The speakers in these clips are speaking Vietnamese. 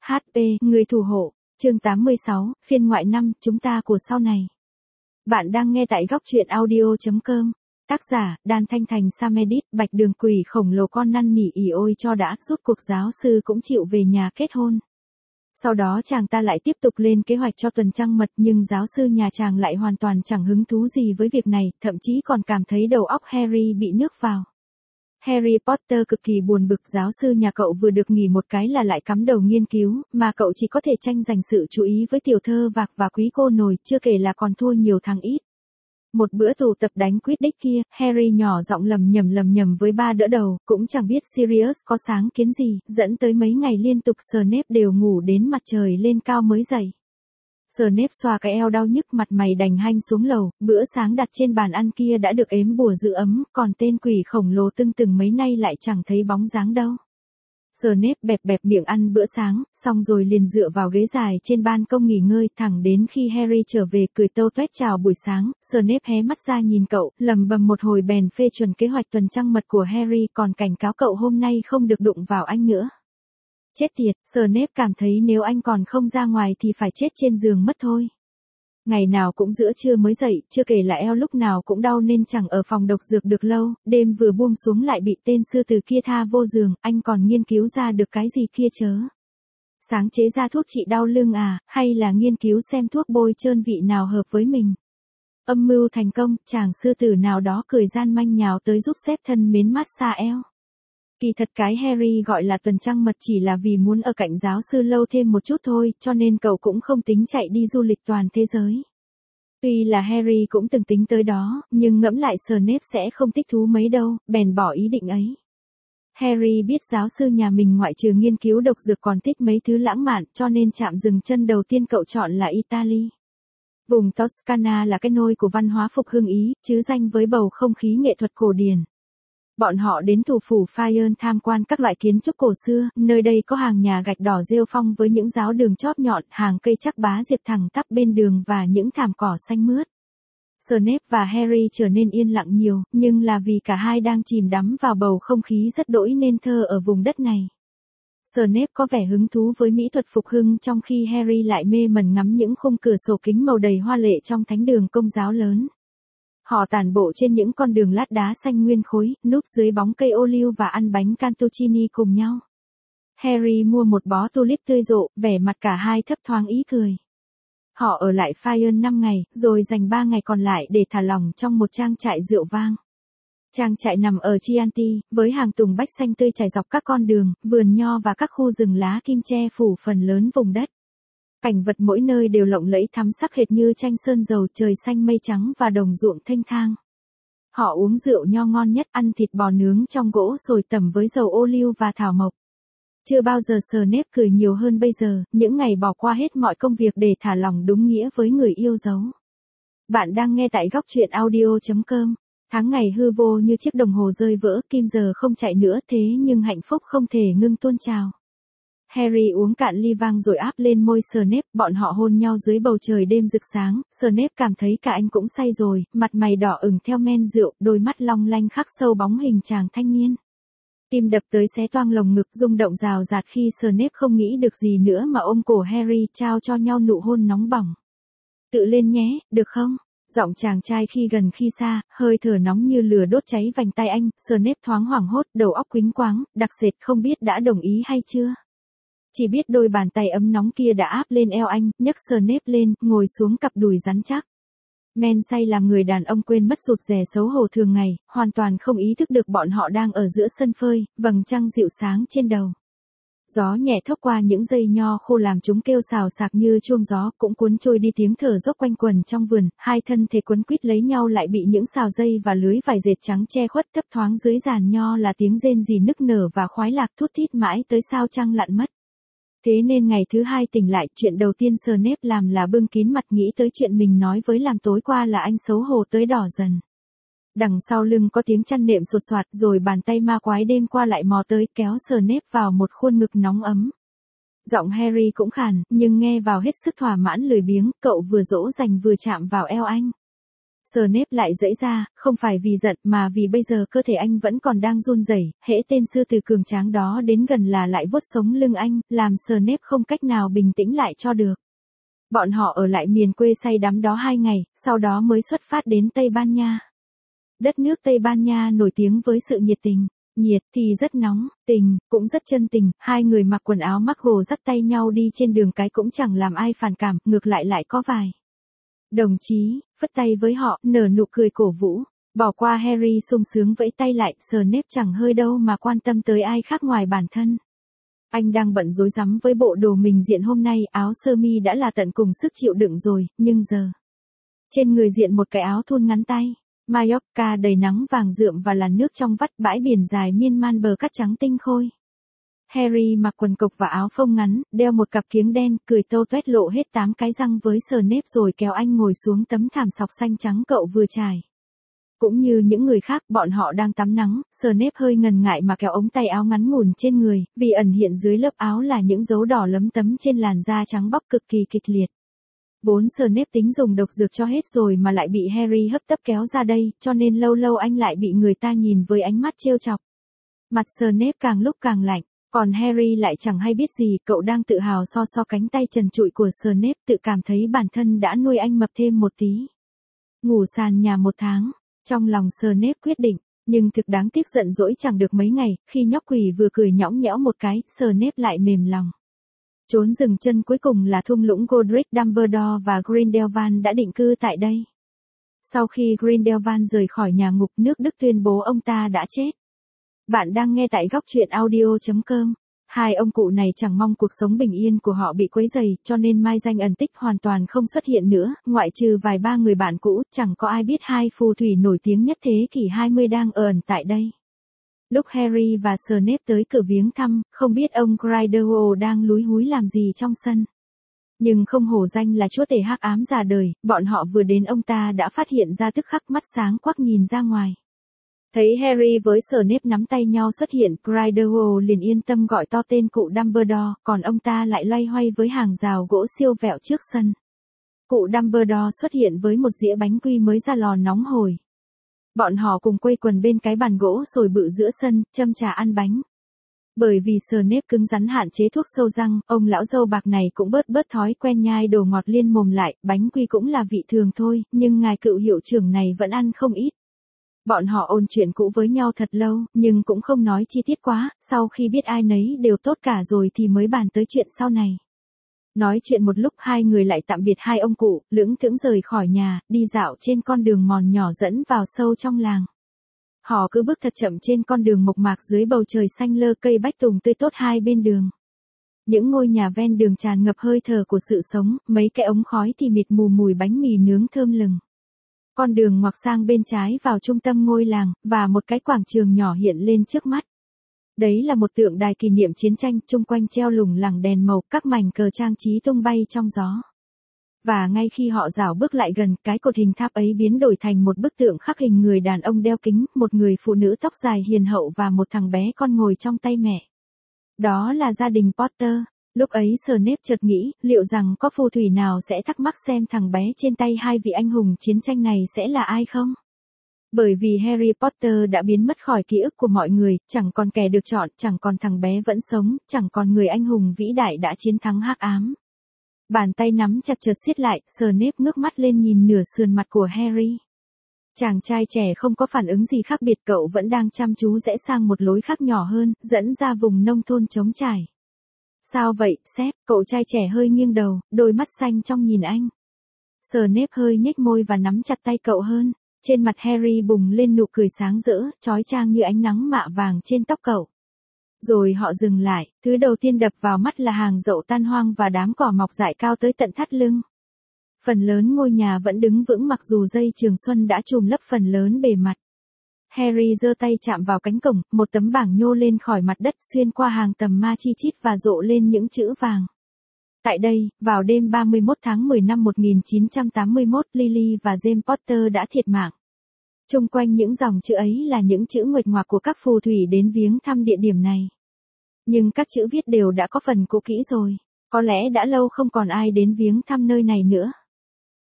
HP, người thủ hộ, chương 86, phiên ngoại 5, chúng ta của sau này. Bạn đang nghe tại góc truyện audio.com. Tác giả, Đan Thanh Thành Samedit, Bạch Đường quỷ khổng lồ con năn nỉ ỉ ôi cho đã, rút cuộc giáo sư cũng chịu về nhà kết hôn. Sau đó chàng ta lại tiếp tục lên kế hoạch cho tuần trăng mật, nhưng giáo sư nhà chàng lại hoàn toàn chẳng hứng thú gì với việc này, thậm chí còn cảm thấy đầu óc Harry bị nước vào. Harry Potter cực kỳ buồn bực, giáo sư nhà cậu vừa được nghỉ một cái là lại cắm đầu nghiên cứu, mà cậu chỉ có thể tranh giành sự chú ý với tiểu thơ vạc và quý cô nồi, chưa kể là còn thua nhiều thằng ít. Một bữa tụ tập đánh Quidditch kia, Harry nhỏ giọng lầm nhầm với ba đỡ đầu, cũng chẳng biết Sirius có sáng kiến gì, dẫn tới mấy ngày liên tục Snape đều ngủ đến mặt trời lên cao mới dậy. Snape xoa cái eo đau nhức, mặt mày đành hanh xuống lầu, bữa sáng đặt trên bàn ăn kia đã được ếm bùa giữ ấm, còn tên quỷ khổng lồ tưng từng mấy nay lại chẳng thấy bóng dáng đâu. Snape bẹp miệng ăn bữa sáng, xong rồi liền dựa vào ghế dài trên ban công nghỉ ngơi, thẳng đến khi Harry trở về cười tâu toét chào buổi sáng. Snape hé mắt ra nhìn cậu, lẩm bẩm một hồi bèn phê chuẩn kế hoạch tuần trăng mật của Harry, còn cảnh cáo cậu hôm nay không được đụng vào anh nữa. Chết tiệt, Snape cảm thấy nếu anh còn không ra ngoài thì phải chết trên giường mất thôi. Ngày nào cũng giữa trưa mới dậy, chưa kể là eo lúc nào cũng đau nên chẳng ở phòng độc dược được lâu, đêm vừa buông xuống lại bị tên sư tử kia tha vô giường, anh còn nghiên cứu ra được cái gì kia chớ? Sáng chế ra thuốc trị đau lưng à, hay là nghiên cứu xem thuốc bôi trơn vị nào hợp với mình? Âm mưu thành công, chàng sư tử nào đó cười gian manh nhào tới giúp xếp thân mến massage eo. Kỳ thật cái Harry gọi là tuần trăng mật chỉ là vì muốn ở cạnh giáo sư lâu thêm một chút thôi, cho nên cậu cũng không tính chạy đi du lịch toàn thế giới. Tuy là Harry cũng từng tính tới đó, nhưng ngẫm lại Snape sẽ không thích thú mấy đâu, bèn bỏ ý định ấy. Harry biết giáo sư nhà mình ngoại trừ nghiên cứu độc dược còn thích mấy thứ lãng mạn, cho nên chạm dừng chân đầu tiên cậu chọn là Italy. Vùng Toscana là cái nôi của văn hóa phục hưng Ý, chứ danh với bầu không khí nghệ thuật cổ điển. Bọn họ đến thủ phủ Fayerne tham quan các loại kiến trúc cổ xưa, nơi đây có hàng nhà gạch đỏ rêu phong với những giáo đường chóp nhọn, hàng cây chắc bá diệp thẳng tắp bên đường và những thảm cỏ xanh mướt. Snape và Harry trở nên yên lặng nhiều, nhưng là vì cả hai đang chìm đắm vào bầu không khí rất đỗi nên thơ ở vùng đất này. Snape có vẻ hứng thú với mỹ thuật phục hưng, trong khi Harry lại mê mẩn ngắm những khung cửa sổ kính màu đầy hoa lệ trong thánh đường Công giáo lớn. Họ tản bộ trên những con đường lát đá xanh nguyên khối, núp dưới bóng cây ô liu và ăn bánh cantuccini cùng nhau. Harry mua một bó tulip tươi rộ, vẻ mặt cả hai thấp thoáng ý cười. Họ ở lại Fayerne 5 ngày, rồi dành 3 ngày còn lại để thả lỏng trong một trang trại rượu vang. Trang trại nằm ở Chianti, với hàng tùng bách xanh tươi trải dọc các con đường, vườn nho và các khu rừng lá kim che phủ phần lớn vùng đất. Cảnh vật mỗi nơi đều lộng lẫy thắm sắc hệt như tranh sơn dầu, trời xanh mây trắng và đồng ruộng thênh thang. Họ uống rượu nho ngon nhất, ăn thịt bò nướng trong gỗ sồi tẩm với dầu ô liu và thảo mộc. Chưa bao giờ Snape cười nhiều hơn bây giờ, những ngày bỏ qua hết mọi công việc để thả lỏng đúng nghĩa với người yêu dấu. Bạn đang nghe tại góc truyện audio.com. Tháng ngày hư vô như chiếc đồng hồ rơi vỡ, kim giờ không chạy nữa, thế nhưng hạnh phúc không thể ngưng tuôn trào. Harry uống cạn ly vang rồi áp lên môi Snape, bọn họ hôn nhau dưới bầu trời đêm rực sáng. Snape cảm thấy cả anh cũng say rồi, mặt mày đỏ ửng theo men rượu, đôi mắt long lanh khắc sâu bóng hình chàng thanh niên. Tim đập tới xé toang lồng ngực, rung động rào rạt khi Snape không nghĩ được gì nữa mà ôm cổ Harry, trao cho nhau nụ hôn nóng bỏng. Tự lên nhé, được không? Giọng chàng trai khi gần khi xa, hơi thở nóng như lửa đốt cháy vành tay anh. Snape thoáng hoảng hốt, đầu óc quýnh quáng, đặc sệt không biết đã đồng ý hay chưa. Chỉ biết đôi bàn tay ấm nóng kia đã áp lên eo anh, nhấc Snape lên, ngồi xuống cặp đùi rắn chắc. Men say làm người đàn ông quên mất rụt rè xấu hổ thường ngày, hoàn toàn không ý thức được bọn họ đang ở giữa sân phơi, vầng trăng dịu sáng trên đầu. Gió nhẹ thốc qua những dây nho khô làm chúng kêu xào xạc như chuông gió, cũng cuốn trôi đi tiếng thở dốc quanh quần trong vườn, hai thân thể quấn quýt lấy nhau lại bị những xào dây và lưới vải dệt trắng che khuất, thấp thoáng dưới giàn nho là tiếng rên rỉ nức nở và khoái lạc thút thít mãi tới sao trăng lặn mất. Thế nên ngày thứ hai tỉnh lại, chuyện đầu tiên Snape làm là bưng kín mặt nghĩ tới chuyện mình nói với làm tối qua là anh xấu hổ tới đỏ dần. Đằng sau lưng có tiếng chăn nệm sột soạt, rồi bàn tay ma quái đêm qua lại mò tới kéo Snape vào một khuôn ngực nóng ấm. Giọng Harry cũng khàn, nhưng nghe vào hết sức thỏa mãn lười biếng, cậu vừa dỗ dành vừa chạm vào eo anh. Snape lại giãy ra, không phải vì giận mà vì bây giờ cơ thể anh vẫn còn đang run rẩy, hễ tên sư tử cường tráng đó đến gần là lại vuốt sống lưng anh, làm Snape không cách nào bình tĩnh lại cho được. Bọn họ ở lại miền quê say đắm đó 2 ngày, sau đó mới xuất phát đến Tây Ban Nha. Đất nước Tây Ban Nha nổi tiếng với sự nhiệt tình. Nhiệt thì rất nóng, tình, cũng rất chân tình, hai người mặc quần áo mắc gồ dắt tay nhau đi trên đường cái cũng chẳng làm ai phản cảm, ngược lại lại có vài đồng chí, phất tay với họ, nở nụ cười cổ vũ. Bỏ qua Harry sung sướng vẫy tay lại, Snape chẳng hơi đâu mà quan tâm tới ai khác ngoài bản thân. Anh đang bận rối rắm với bộ đồ mình diện hôm nay, áo sơ mi đã là tận cùng sức chịu đựng rồi, nhưng giờ trên người diện một cái áo thun ngắn tay. Mallorca đầy nắng vàng rượm và làn nước trong vắt, bãi biển dài miên man bờ cát trắng tinh khôi. Harry mặc quần cộc và áo phông ngắn, đeo một cặp kiếng đen, cười tâu tuét lộ hết 8 cái răng với Snape rồi kéo anh ngồi xuống tấm thảm sọc xanh trắng cậu vừa trải. Cũng như những người khác, bọn họ đang tắm nắng, Snape hơi ngần ngại mà kéo ống tay áo ngắn ngủn trên người, vì ẩn hiện dưới lớp áo là những dấu đỏ lấm tấm trên làn da trắng bóc cực kỳ kịch liệt. Vốn Snape tính dùng độc dược cho hết rồi mà lại bị Harry hấp tấp kéo ra đây, cho nên lâu lâu anh lại bị người ta nhìn với ánh mắt trêu chọc. Mặt Snape càng lúc càng lạnh, còn Harry lại chẳng hay biết gì, cậu đang tự hào so cánh tay trần trụi của Snape, tự cảm thấy bản thân đã nuôi anh mập thêm một tí. Ngủ sàn nhà 1 tháng, trong lòng Snape quyết định, nhưng thực đáng tiếc giận dỗi chẳng được mấy ngày, khi nhóc quỷ vừa cười nhõng nhẽo một cái, Snape lại mềm lòng. Trốn dừng chân cuối cùng là thung lũng Godric Dumbledore và Grindelwald đã định cư tại đây. Sau khi Grindelwald rời khỏi nhà ngục, nước Đức tuyên bố ông ta đã chết. Bạn đang nghe tại góc truyện audio.com. Hai ông cụ này chẳng mong cuộc sống bình yên của họ bị quấy rầy, cho nên mai danh ẩn tích hoàn toàn không xuất hiện nữa, ngoại trừ vài ba người bạn cũ, chẳng có ai biết hai phù thủy nổi tiếng nhất thế kỷ 20 đang ẩn tại đây. Lúc Harry và Snape tới cửa viếng thăm, không biết ông Grindelwald đang lúi húi làm gì trong sân. Nhưng không hổ danh là chúa tể hắc ám già đời, bọn họ vừa đến ông ta đã phát hiện ra tức khắc, mắt sáng quắc nhìn ra ngoài. Thấy Harry với Snape nắm tay nhau xuất hiện, Grindelwald liền yên tâm gọi to tên cụ Dumbledore, còn ông ta lại loay hoay với hàng rào gỗ siêu vẹo trước sân. Cụ Dumbledore xuất hiện với một dĩa bánh quy mới ra lò nóng hổi. Bọn họ cùng quây quần bên cái bàn gỗ sồi bự giữa sân, châm trà ăn bánh. Bởi vì Snape cứng rắn hạn chế thuốc sâu răng, ông lão râu bạc này cũng bớt thói quen nhai đồ ngọt liên mồm lại, bánh quy cũng là vị thường thôi, nhưng ngài cựu hiệu trưởng này vẫn ăn không ít. Bọn họ ôn chuyện cũ với nhau thật lâu, nhưng cũng không nói chi tiết quá, sau khi biết ai nấy đều tốt cả rồi thì mới bàn tới chuyện sau này. Nói chuyện một lúc hai người lại tạm biệt hai ông cụ, lững thững rời khỏi nhà, đi dạo trên con đường mòn nhỏ dẫn vào sâu trong làng. Họ cứ bước thật chậm trên con đường mộc mạc dưới bầu trời xanh lơ, cây bách tùng tươi tốt hai bên đường. Những ngôi nhà ven đường tràn ngập hơi thở của sự sống, mấy cái ống khói thì mịt mù mùi bánh mì nướng thơm lừng. Con đường ngoặt sang bên trái vào trung tâm ngôi làng, và một cái quảng trường nhỏ hiện lên trước mắt. Đấy là một tượng đài kỷ niệm chiến tranh, chung quanh treo lủng lẳng đèn màu, các mảnh cờ trang trí tung bay trong gió. Và ngay khi họ rảo bước lại gần, cái cột hình tháp ấy biến đổi thành một bức tượng khắc hình người đàn ông đeo kính, một người phụ nữ tóc dài hiền hậu và một thằng bé con ngồi trong tay mẹ. Đó là gia đình Potter. Lúc ấy Snape chợt nghĩ, liệu rằng có phù thủy nào sẽ thắc mắc xem thằng bé trên tay hai vị anh hùng chiến tranh này sẽ là ai không? Bởi vì Harry Potter đã biến mất khỏi ký ức của mọi người, chẳng còn kẻ được chọn, chẳng còn thằng bé vẫn sống, chẳng còn người anh hùng vĩ đại đã chiến thắng hắc ám. Bàn tay nắm chặt chợt siết lại, Snape ngước mắt lên nhìn nửa sườn mặt của Harry. Chàng trai trẻ không có phản ứng gì khác biệt, cậu vẫn đang chăm chú rẽ sang một lối khác nhỏ hơn, dẫn ra vùng nông thôn trống trải. Sao vậy, sếp? Cậu trai trẻ hơi nghiêng đầu, đôi mắt xanh trong nhìn anh. Snape hơi nhếch môi và nắm chặt tay cậu hơn. Trên mặt Harry bùng lên nụ cười sáng rỡ, chói chang như ánh nắng mạ vàng trên tóc cậu. Rồi họ dừng lại, thứ đầu tiên đập vào mắt là hàng dậu tan hoang và đám cỏ mọc dại cao tới tận thắt lưng. Phần lớn ngôi nhà vẫn đứng vững mặc dù dây trường xuân đã trùm lấp phần lớn bề mặt. Harry giơ tay chạm vào cánh cổng, một tấm bảng nhô lên khỏi mặt đất xuyên qua hàng tầm ma chi chít và rộ lên những chữ vàng. Tại đây, vào đêm 31 tháng 10 năm 1981, Lily và James Potter đã thiệt mạng. Chung quanh những dòng chữ ấy là những chữ nguệch ngoạc của các phù thủy đến viếng thăm địa điểm này. Nhưng các chữ viết đều đã có phần cũ kỹ rồi, có lẽ đã lâu không còn ai đến viếng thăm nơi này nữa.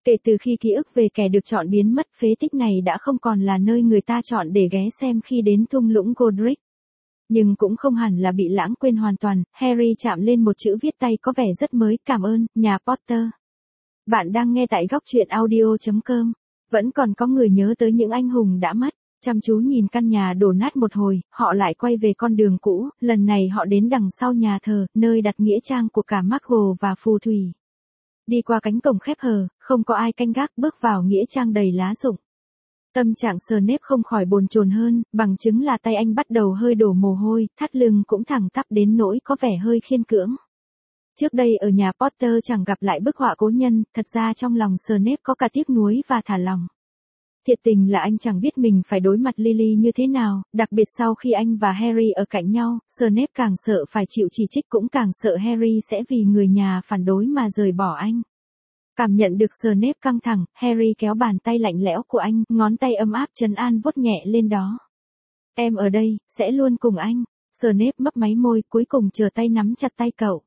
Kể từ khi ký ức về kẻ được chọn biến mất, phế tích này đã không còn là nơi người ta chọn để ghé xem khi đến thung lũng Godric. Nhưng cũng không hẳn là bị lãng quên hoàn toàn, Harry chạm lên một chữ viết tay có vẻ rất mới, cảm ơn, nhà Potter. Bạn đang nghe tại góc truyện audio.com. Vẫn còn có người nhớ tới những anh hùng đã mất. Chăm chú nhìn căn nhà đổ nát một hồi, họ lại quay về con đường cũ, lần này họ đến đằng sau nhà thờ, nơi đặt nghĩa trang của cả McGonagall và phù thủy. Đi qua cánh cổng khép hờ, không có ai canh gác, bước vào nghĩa trang đầy lá rụng. Tâm trạng Snape không khỏi bồn chồn hơn, bằng chứng là tay anh bắt đầu hơi đổ mồ hôi, thắt lưng cũng thẳng tắp đến nỗi có vẻ hơi khiên cưỡng. Trước đây ở nhà Potter chẳng gặp lại bức họa cố nhân, thật ra trong lòng Snape có cả tiếc nuối và thả lòng. Thiệt tình là anh chẳng biết mình phải đối mặt Lily như thế nào, đặc biệt sau khi anh và Harry ở cạnh nhau, Snape càng sợ phải chịu chỉ trích, cũng càng sợ Harry sẽ vì người nhà phản đối mà rời bỏ anh. Cảm nhận được Snape căng thẳng, Harry kéo bàn tay lạnh lẽo của anh, ngón tay ấm áp trấn an vuốt nhẹ lên đó. Em ở đây, sẽ luôn cùng anh. Snape mấp máy môi, cuối cùng chờ tay nắm chặt tay cậu.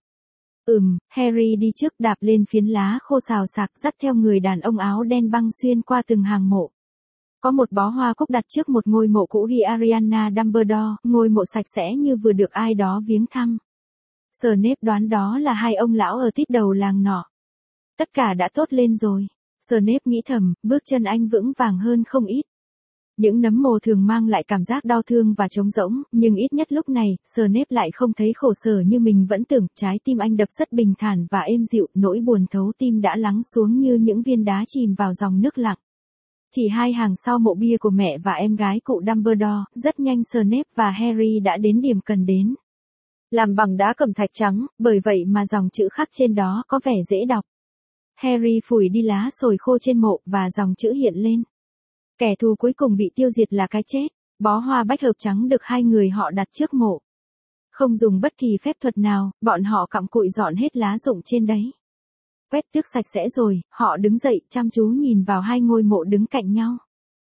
Harry đi trước, đạp lên phiến lá khô xào xạc, dắt theo người đàn ông áo đen băng xuyên qua từng hàng mộ. Có một bó hoa cúc đặt trước một ngôi mộ cũ ghi Ariana Dumbledore, ngôi mộ sạch sẽ như vừa được ai đó viếng thăm. Snape đoán đó là hai ông lão ở tít đầu làng nọ. Tất cả đã tốt lên rồi. Snape nghĩ thầm, bước chân anh vững vàng hơn không ít. Những nấm mồ thường mang lại cảm giác đau thương và trống rỗng, nhưng ít nhất lúc này, Snape lại không thấy khổ sở như mình vẫn tưởng, trái tim anh đập rất bình thản và êm dịu, nỗi buồn thấu tim đã lắng xuống như những viên đá chìm vào dòng nước lặng. Chỉ 2 hàng sau mộ bia của mẹ và em gái cụ Dumbledore, rất nhanh Snape và Harry đã đến điểm cần đến. Làm bằng đá cẩm thạch trắng, bởi vậy mà dòng chữ khắc trên đó có vẻ dễ đọc. Harry phủi đi lá sồi khô trên mộ và dòng chữ hiện lên. Kẻ thù cuối cùng bị tiêu diệt là cái chết. Bó hoa bách hợp trắng được hai người họ đặt trước mộ. Không dùng bất kỳ phép thuật nào, bọn họ cặm cụi dọn hết lá rụng trên đấy. Quét tước sạch sẽ rồi, họ đứng dậy, chăm chú nhìn vào hai ngôi mộ đứng cạnh nhau.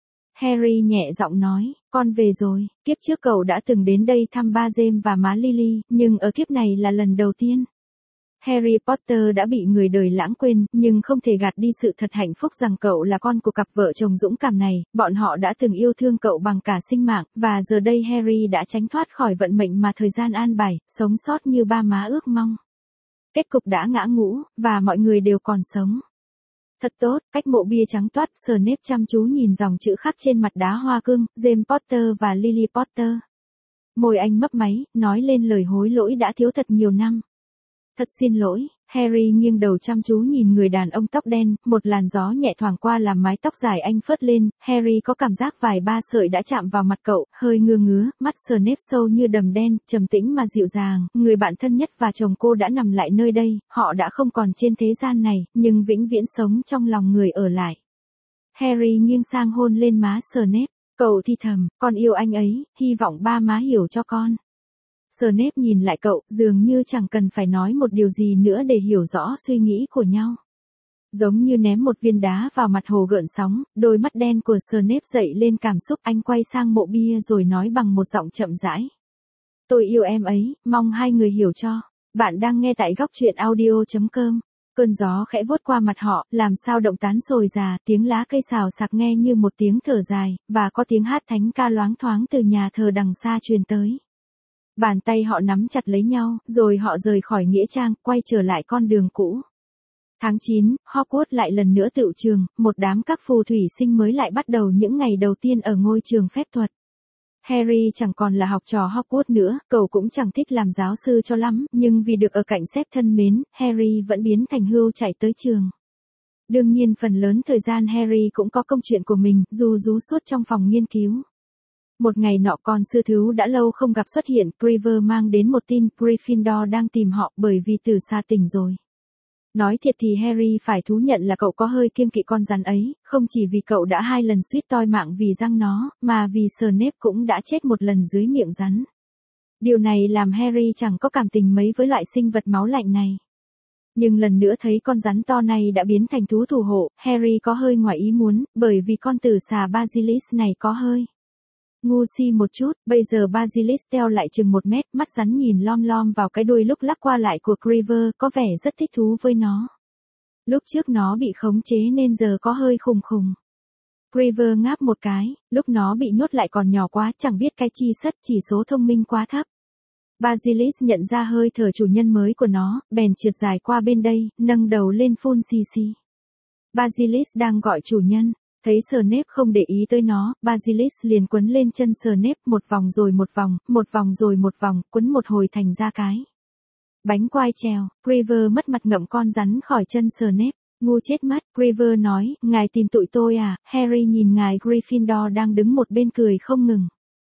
Harry nhẹ giọng nói, con về rồi, kiếp trước cậu đã từng đến đây thăm ba James và má Lily, nhưng ở kiếp này là lần đầu tiên. Harry Potter đã bị người đời lãng quên, nhưng không thể gạt đi sự thật hạnh phúc rằng cậu là con của cặp vợ chồng dũng cảm này, bọn họ đã từng yêu thương cậu bằng cả sinh mạng, và giờ đây Harry đã tránh thoát khỏi vận mệnh mà thời gian an bài, sống sót như ba má ước mong. Kết cục đã ngã ngũ, và mọi người đều còn sống. Thật tốt, cách mộ bia trắng toát, Snape chăm chú nhìn dòng chữ khắc trên mặt đá hoa cương, James Potter và Lily Potter. Môi anh mấp máy, nói lên lời hối lỗi đã thiếu thật nhiều năm. Thật xin lỗi, Harry nghiêng đầu chăm chú nhìn người đàn ông tóc đen, một làn gió nhẹ thoảng qua làm mái tóc dài anh phớt lên, Harry có cảm giác vài ba sợi đã chạm vào mặt cậu, hơi ngứa ngứa, mắt Snape sâu như đầm đen, trầm tĩnh mà dịu dàng, người bạn thân nhất và chồng cô đã nằm lại nơi đây, họ đã không còn trên thế gian này, nhưng vĩnh viễn sống trong lòng người ở lại. Harry nghiêng sang hôn lên má Snape, cậu thì thầm, con yêu anh ấy, hy vọng ba má hiểu cho con. Snape nhìn lại cậu, dường như chẳng cần phải nói một điều gì nữa để hiểu rõ suy nghĩ của nhau. Giống như ném một viên đá vào mặt hồ gợn sóng, đôi mắt đen của Snape dậy lên cảm xúc, anh quay sang mộ bia rồi nói bằng một giọng chậm rãi. Tôi yêu em ấy, mong hai người hiểu cho. Bạn đang nghe tại góc truyện audio.com. Cơn gió khẽ vuốt qua mặt họ, làm sao động tán rồi rà, tiếng lá cây xào xạc nghe như một tiếng thở dài, và có tiếng hát thánh ca loáng thoáng từ nhà thờ đằng xa truyền tới. Bàn tay họ nắm chặt lấy nhau, rồi họ rời khỏi nghĩa trang, quay trở lại con đường cũ. Tháng 9, Hogwarts lại lần nữa tựu trường, một đám các phù thủy sinh mới lại bắt đầu những ngày đầu tiên ở ngôi trường phép thuật. Harry chẳng còn là học trò Hogwarts nữa, cậu cũng chẳng thích làm giáo sư cho lắm, nhưng vì được ở cạnh sếp thân mến, Harry vẫn biến thành hươu chạy tới trường. Đương nhiên phần lớn thời gian Harry cũng có công chuyện của mình, ru rú suốt trong phòng nghiên cứu. Một ngày nọ con sư thú đã lâu không gặp xuất hiện, Priver mang đến một tin, Gryffindor đang tìm họ bởi vì từ xa tỉnh rồi. Nói thiệt thì Harry phải thú nhận là cậu có hơi kiêng kỵ con rắn ấy, không chỉ vì cậu đã 2 lần suýt toi mạng vì răng nó, mà vì Snape cũng đã chết một lần dưới miệng rắn. Điều này làm Harry chẳng có cảm tình mấy với loại sinh vật máu lạnh này. Nhưng lần nữa thấy con rắn to này đã biến thành thú thủ hộ, Harry có hơi ngoài ý muốn, bởi vì con tử xà Basilisk này có hơi ngu si một chút, bây giờ Basilisk teo lại chừng 1 mét, mắt rắn nhìn lom lom vào cái đuôi lúc lắc qua lại của Creeper, có vẻ rất thích thú với nó. Lúc trước nó bị khống chế nên giờ có hơi khùng khùng. River ngáp một cái, lúc nó bị nhốt lại còn nhỏ quá, chẳng biết cái chi sất, chỉ số thông minh quá thấp. Basilisk nhận ra hơi thở chủ nhân mới của nó, bèn trượt dài qua bên đây, nâng đầu lên phun xì xì. Basilisk đang gọi chủ nhân, thấy Snape không để ý tới nó, Basilisk liền quấn lên chân Snape một vòng rồi một vòng, một vòng rồi một vòng, quấn một hồi thành ra cái bánh quai trèo. River mất mặt ngậm con rắn khỏi chân Snape. Ngu chết mất, River nói, ngài tìm tụi tôi à? Harry nhìn ngài Gryffindor đang đứng một bên cười không ngừng.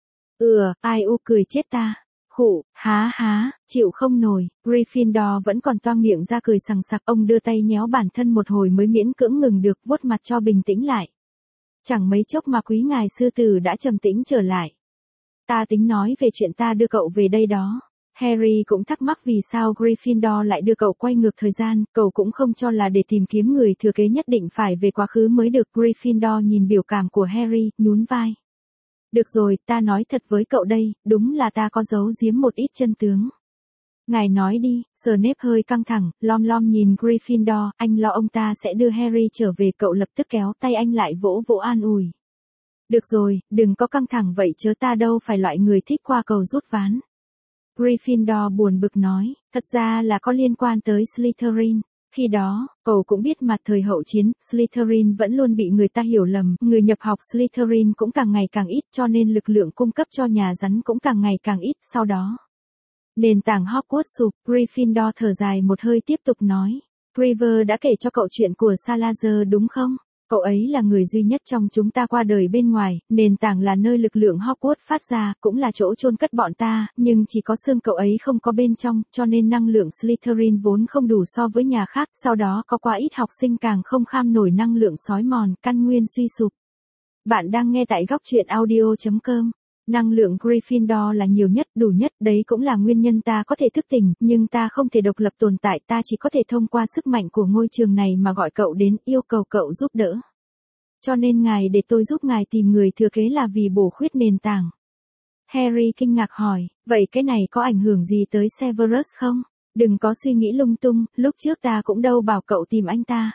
Ai u cười chết ta. Khụ, há, chịu không nổi. Gryffindor vẫn còn toang miệng ra cười sằng sặc, ông đưa tay nhéo bản thân một hồi mới miễn cưỡng ngừng được, vuốt mặt cho bình tĩnh lại. Chẳng mấy chốc mà quý ngài sư tử đã trầm tĩnh trở lại. Ta tính nói về chuyện ta đưa cậu về đây đó. Harry cũng thắc mắc vì sao Gryffindor lại đưa cậu quay ngược thời gian, cậu cũng không cho là để tìm kiếm người thừa kế nhất định phải về quá khứ mới được. Gryffindor nhìn biểu cảm của Harry, nhún vai. Được rồi, ta nói thật với cậu đây, đúng là ta có giấu giếm một ít chân tướng. Ngài nói đi. Snape hơi căng thẳng, lom lom nhìn Gryffindor, anh lo ông ta sẽ đưa Harry trở về, cậu lập tức kéo tay anh lại vỗ vỗ an ủi. Được rồi, đừng có căng thẳng vậy chớ, ta đâu phải loại người thích qua cầu rút ván. Gryffindor buồn bực nói, thật ra là có liên quan tới Slytherin. Khi đó, cậu cũng biết mà thời hậu chiến, Slytherin vẫn luôn bị người ta hiểu lầm, người nhập học Slytherin cũng càng ngày càng ít cho nên lực lượng cung cấp cho nhà rắn cũng càng ngày càng ít. Sau đó, nền tảng Hogwarts sụp, Gryffindor thở dài một hơi tiếp tục nói. River đã kể cho cậu chuyện của Salazar đúng không? Cậu ấy là người duy nhất trong chúng ta qua đời bên ngoài, nền tảng là nơi lực lượng Hogwarts phát ra, cũng là chỗ chôn cất bọn ta, nhưng chỉ có xương cậu ấy không có bên trong, cho nên năng lượng Slytherin vốn không đủ so với nhà khác, sau đó có quá ít học sinh càng không kham nổi năng lượng xói mòn, căn nguyên suy sụp. Bạn đang nghe tại góc truyện audio.com. Năng lượng Gryffindor là nhiều nhất, đủ nhất, đấy cũng là nguyên nhân ta có thể thức tỉnh, nhưng ta không thể độc lập tồn tại, ta chỉ có thể thông qua sức mạnh của ngôi trường này mà gọi cậu đến, yêu cầu cậu giúp đỡ. Cho nên ngài để tôi giúp ngài tìm người thừa kế là vì bổ khuyết nền tảng. Harry kinh ngạc hỏi, vậy cái này có ảnh hưởng gì tới Severus không? Đừng có suy nghĩ lung tung, lúc trước ta cũng đâu bảo cậu tìm anh ta.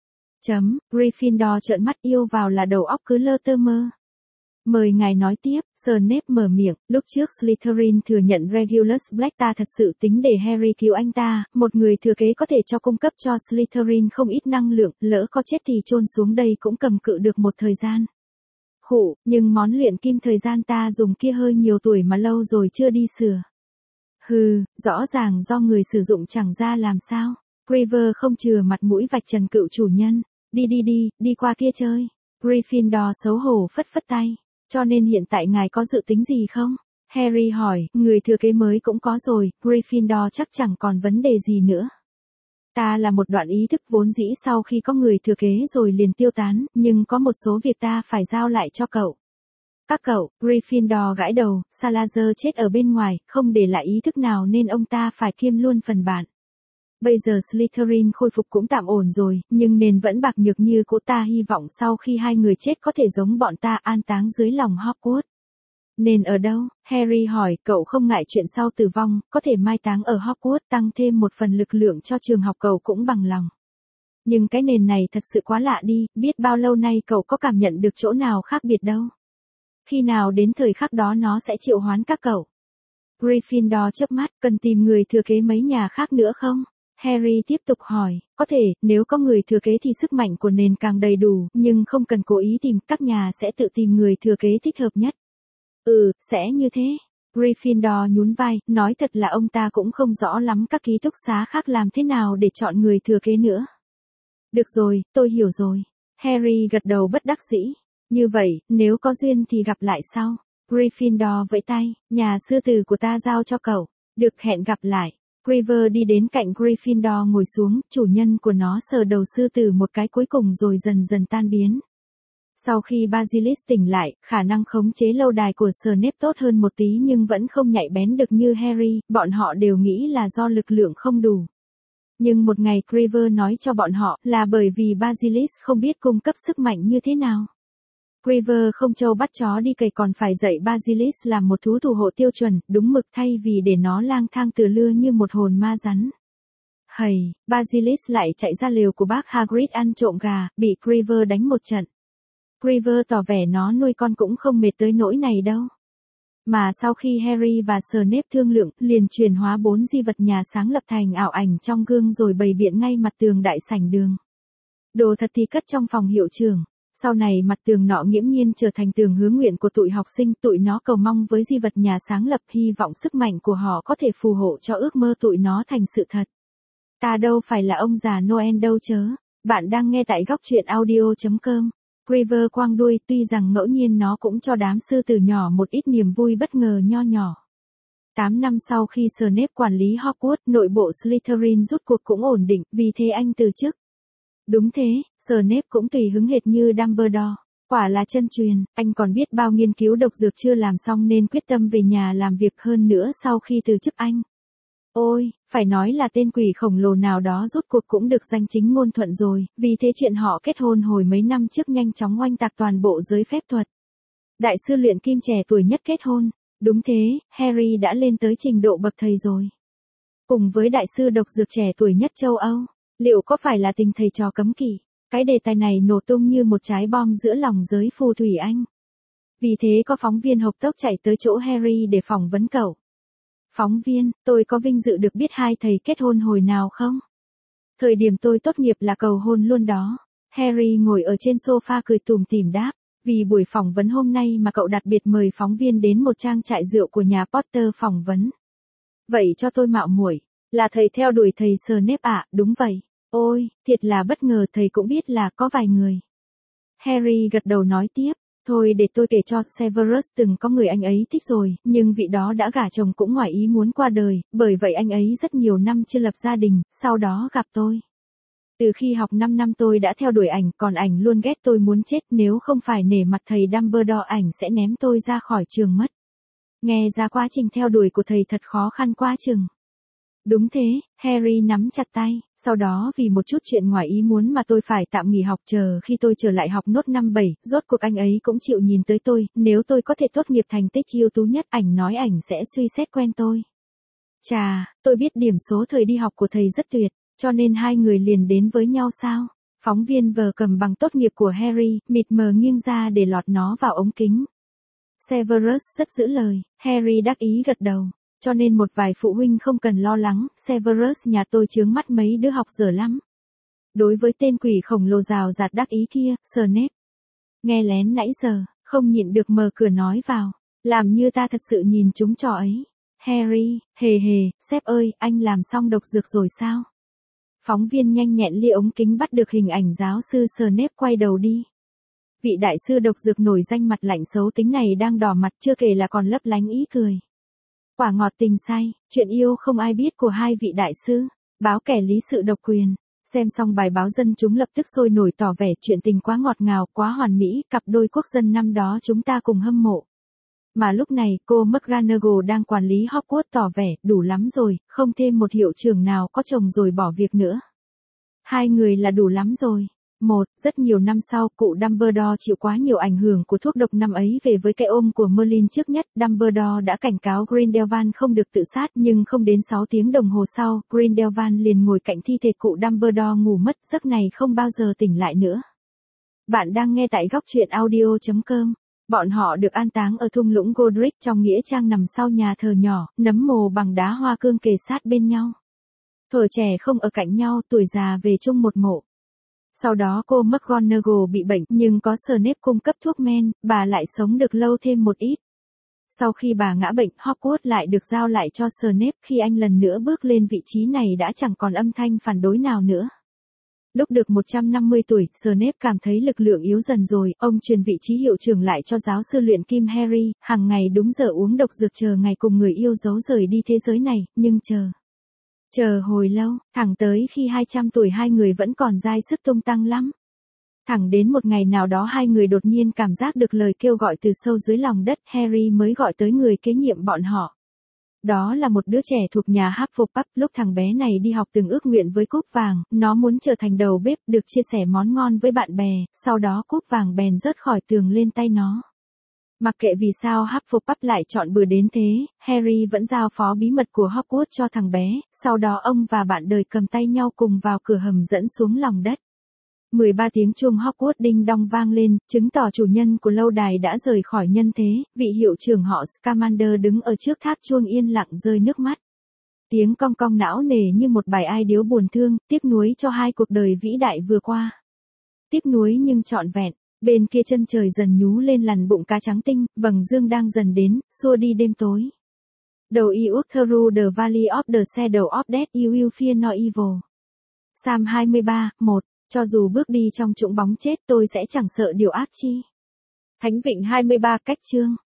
Gryffindor trợn mắt, yêu vào là đầu óc cứ lơ tơ mơ. Mời ngài nói tiếp. Snape mở miệng, lúc trước Slytherin thừa nhận Regulus Black, ta thật sự tính để Harry cứu anh ta, một người thừa kế có thể cho cung cấp cho Slytherin không ít năng lượng, lỡ có chết thì chôn xuống đây cũng cầm cự được một thời gian. Khụ, nhưng món luyện kim thời gian ta dùng kia hơi nhiều tuổi mà lâu rồi chưa đi sửa. Hừ, rõ ràng do người sử dụng chẳng ra làm sao. River không chừa mặt mũi vạch trần cựu chủ nhân. Đi qua kia chơi. Gryffindor xấu hổ phất phất tay. Cho nên hiện tại ngài có dự tính gì không? Harry hỏi, người thừa kế mới cũng có rồi, Gryffindor chắc chẳng còn vấn đề gì nữa. Ta là một đoạn ý thức vốn dĩ sau khi có người thừa kế rồi liền tiêu tán, nhưng có một số việc ta phải giao lại cho cậu. Các cậu, Gryffindor gãi đầu, Salazar chết ở bên ngoài, không để lại ý thức nào nên ông ta phải kiêm luôn phần bạn. Bây giờ Slytherin khôi phục cũng tạm ổn rồi, nhưng nền vẫn bạc nhược như cũ, ta hy vọng sau khi hai người chết có thể giống bọn ta an táng dưới lòng Hogwarts. Nền ở đâu? Harry hỏi, cậu không ngại chuyện sau tử vong, có thể mai táng ở Hogwarts, tăng thêm một phần lực lượng cho trường học, cậu cũng bằng lòng. Nhưng cái nền này thật sự quá lạ đi, biết bao lâu nay cậu có cảm nhận được chỗ nào khác biệt đâu. Khi nào đến thời khắc đó nó sẽ triệu hoán các cậu. Gryffindor chớp mắt, cần tìm người thừa kế mấy nhà khác nữa không? Harry tiếp tục hỏi, có thể, nếu có người thừa kế thì sức mạnh của nền càng đầy đủ, nhưng không cần cố ý tìm, các nhà sẽ tự tìm người thừa kế thích hợp nhất. Sẽ như thế. Gryffindor nhún vai, nói thật là ông ta cũng không rõ lắm các ký túc xá khác làm thế nào để chọn người thừa kế nữa. Được rồi, tôi hiểu rồi. Harry gật đầu bất đắc dĩ. Như vậy, nếu có duyên thì gặp lại sau. Gryffindor vẫy tay, nhà sư tử của ta giao cho cậu. Được, hẹn gặp lại. River đi đến cạnh Gryffindor ngồi xuống, chủ nhân của nó sờ đầu sư tử một cái cuối cùng rồi dần dần tan biến. Sau khi Basilisk tỉnh lại, khả năng khống chế lâu đài của Snape tốt hơn một tí nhưng vẫn không nhạy bén được như Harry, bọn họ đều nghĩ là do lực lượng không đủ. Nhưng một ngày River nói cho bọn họ là bởi vì Basilisk không biết cung cấp sức mạnh như thế nào. River không trâu bắt chó đi cày còn phải dạy Basilisk làm một thú thủ hộ tiêu chuẩn, đúng mực thay vì để nó lang thang từ lưa như một hồn ma rắn. Hầy, Basilisk lại chạy ra lều của bác Hagrid ăn trộm gà, bị Creeper đánh một trận. Creeper tỏ vẻ nó nuôi con cũng không mệt tới nỗi này đâu. Mà sau khi Harry và Snape thương lượng, liền chuyển hóa 4 di vật nhà sáng lập thành ảo ảnh trong gương rồi bày biện ngay mặt tường đại sảnh đường. Đồ thật thì cất trong phòng hiệu trưởng. Sau này mặt tường nọ nghiễm nhiên trở thành tường hứa nguyện của tụi học sinh, tụi nó cầu mong với di vật nhà sáng lập, hy vọng sức mạnh của họ có thể phù hộ cho ước mơ tụi nó thành sự thật. Ta đâu phải là ông già Noel đâu chớ. Bạn đang nghe tại góc truyện audio.com. Creeper quang đuôi, tuy rằng ngẫu nhiên nó cũng cho đám sư tử nhỏ một ít niềm vui bất ngờ nho nhỏ. 8 năm sau khi Snape quản lý Hogwarts, nội bộ Slytherin rút cuộc cũng ổn định, vì thế anh từ chức. Đúng thế, Snape cũng tùy hứng hệt như Dumbledore. Quả là chân truyền, anh còn biết bao nghiên cứu độc dược chưa làm xong nên quyết tâm về nhà làm việc hơn nữa sau khi từ chức anh. Ôi, phải nói là tên quỷ khổng lồ nào đó rút cuộc cũng được danh chính ngôn thuận rồi, vì thế chuyện họ kết hôn hồi mấy năm trước nhanh chóng oanh tạc toàn bộ giới phép thuật. Đại sư luyện kim trẻ tuổi nhất kết hôn, đúng thế, Harry đã lên tới trình độ bậc thầy rồi. Cùng với đại sư độc dược trẻ tuổi nhất châu Âu, liệu có phải là tình thầy trò cấm kỵ? Cái đề tài này nổ tung như một trái bom giữa lòng giới phù thủy Anh. Vì thế có phóng viên hộc tốc chạy tới chỗ Harry để phỏng vấn cậu. Phóng viên, tôi có vinh dự được biết hai thầy kết hôn hồi nào không? Thời điểm tôi tốt nghiệp là cầu hôn luôn đó. Harry ngồi ở trên sofa cười tủm tỉm đáp. Vì buổi phỏng vấn hôm nay mà cậu đặc biệt mời phóng viên đến một trang trại rượu của nhà Potter phỏng vấn. Vậy cho tôi mạo muội, là thầy theo đuổi thầy Snape ạ? Đúng vậy. Ôi, thiệt là bất ngờ, thầy cũng biết là có vài người. Harry gật đầu nói tiếp. Thôi để tôi kể cho, Severus từng có người anh ấy thích rồi, nhưng vị đó đã gả chồng cũng ngoài ý muốn qua đời, bởi vậy anh ấy rất nhiều năm chưa lập gia đình, sau đó gặp tôi. Từ khi học 5 năm tôi đã theo đuổi ảnh, còn ảnh luôn ghét tôi muốn chết, nếu không phải nể mặt thầy Dumbledore ảnh sẽ ném tôi ra khỏi trường mất. Nghe ra quá trình theo đuổi của thầy thật khó khăn quá chừng. Đúng thế, Harry nắm chặt tay, sau đó vì một chút chuyện ngoài ý muốn mà tôi phải tạm nghỉ học, chờ khi tôi trở lại học nốt năm 7, rốt cuộc anh ấy cũng chịu nhìn tới tôi, nếu tôi có thể tốt nghiệp thành tích ưu tú nhất, ảnh nói ảnh sẽ suy xét quen tôi. Chà, tôi biết điểm số thời đi học của thầy rất tuyệt, cho nên hai người liền đến với nhau sao? Phóng viên vờ cầm bằng tốt nghiệp của Harry, mịt mờ nghiêng ra để lọt nó vào ống kính. Severus rất giữ lời, Harry đắc ý gật đầu. Cho nên một vài phụ huynh không cần lo lắng, Severus nhà tôi chướng mắt mấy đứa học dở lắm. Đối với tên quỷ khổng lồ rào rạt đắc ý kia, Snape nghe lén nãy giờ, không nhịn được mở cửa nói vào, làm như ta thật sự nhìn chúng trò ấy. Harry, hề hề, sếp ơi, anh làm xong độc dược rồi sao? Phóng viên nhanh nhẹn lia ống kính bắt được hình ảnh giáo sư Snape quay đầu đi. Vị đại sư độc dược nổi danh mặt lạnh xấu tính này đang đỏ mặt, chưa kể là còn lấp lánh ý cười. Quả ngọt tình say, chuyện yêu không ai biết của hai vị đại sư, báo kẻ lý sự độc quyền. Xem xong bài báo dân chúng lập tức sôi nổi tỏ vẻ chuyện tình quá ngọt ngào, quá hoàn mỹ, cặp đôi quốc dân năm đó chúng ta cùng hâm mộ. Mà lúc này cô McGonagall đang quản lý Hogwarts tỏ vẻ đủ lắm rồi, không thêm một hiệu trưởng nào có chồng rồi bỏ việc nữa. Hai người là đủ lắm rồi. Rất nhiều năm sau, cụ Dumbledore chịu quá nhiều ảnh hưởng của thuốc độc năm ấy về với cái ôm của Merlin trước nhất. Dumbledore đã cảnh cáo Grindelwald không được tự sát, nhưng không đến 6 tiếng đồng hồ sau, Grindelwald liền ngồi cạnh thi thể cụ Dumbledore ngủ mất, giấc này không bao giờ tỉnh lại nữa. Bạn đang nghe tại góc truyện audio.com. Bọn họ được an táng ở thung lũng Godric trong nghĩa trang nằm sau nhà thờ nhỏ, nấm mồ bằng đá hoa cương kề sát bên nhau. Thuở trẻ không ở cạnh nhau, tuổi già về chung một mộ. Sau đó cô McGonagall bị bệnh, nhưng có Snape cung cấp thuốc men, bà lại sống được lâu thêm một ít. Sau khi bà ngã bệnh, Hogwarts lại được giao lại cho Snape, khi anh lần nữa bước lên vị trí này đã chẳng còn âm thanh phản đối nào nữa. Lúc được 150 tuổi, Snape cảm thấy lực lượng yếu dần rồi, ông truyền vị trí hiệu trưởng lại cho giáo sư luyện kim Harry, hàng ngày đúng giờ uống độc dược chờ ngày cùng người yêu dấu rời đi thế giới này, nhưng chờ hồi lâu, thẳng tới khi 200 tuổi hai người vẫn còn dai sức tung tăng lắm. Thẳng đến một ngày nào đó hai người đột nhiên cảm giác được lời kêu gọi từ sâu dưới lòng đất, Harry mới gọi tới người kế nhiệm bọn họ. Đó là một đứa trẻ thuộc nhà Hufflepuff, lúc thằng bé này đi học từng ước nguyện với cúp vàng, nó muốn trở thành đầu bếp, được chia sẻ món ngon với bạn bè, sau đó cúp vàng bèn rớt khỏi tường lên tay nó. Mặc kệ vì sao Hufflepuff lại chọn bừa đến thế, Harry vẫn giao phó bí mật của Hogwarts cho thằng bé, sau đó ông và bạn đời cầm tay nhau cùng vào cửa hầm dẫn xuống lòng đất. 13 tiếng chuông Hogwarts đinh đong vang lên, chứng tỏ chủ nhân của lâu đài đã rời khỏi nhân thế, vị hiệu trưởng họ Scamander đứng ở trước tháp chuông yên lặng rơi nước mắt. Tiếng cong cong não nề như một bài ai điếu buồn thương, tiếc nuối cho hai cuộc đời vĩ đại vừa qua. Tiếc nuối nhưng trọn vẹn. Bên kia chân trời dần nhú lên lằn bụng cá trắng tinh, vầng dương đang dần đến, xua đi đêm tối. Đầu you walk through the valley of the shadow of death you will fear no evil. Psalm 23, 1. Cho dù bước đi trong trũng bóng chết tôi sẽ chẳng sợ điều ác chi. Thánh Vịnh 23 cách chương.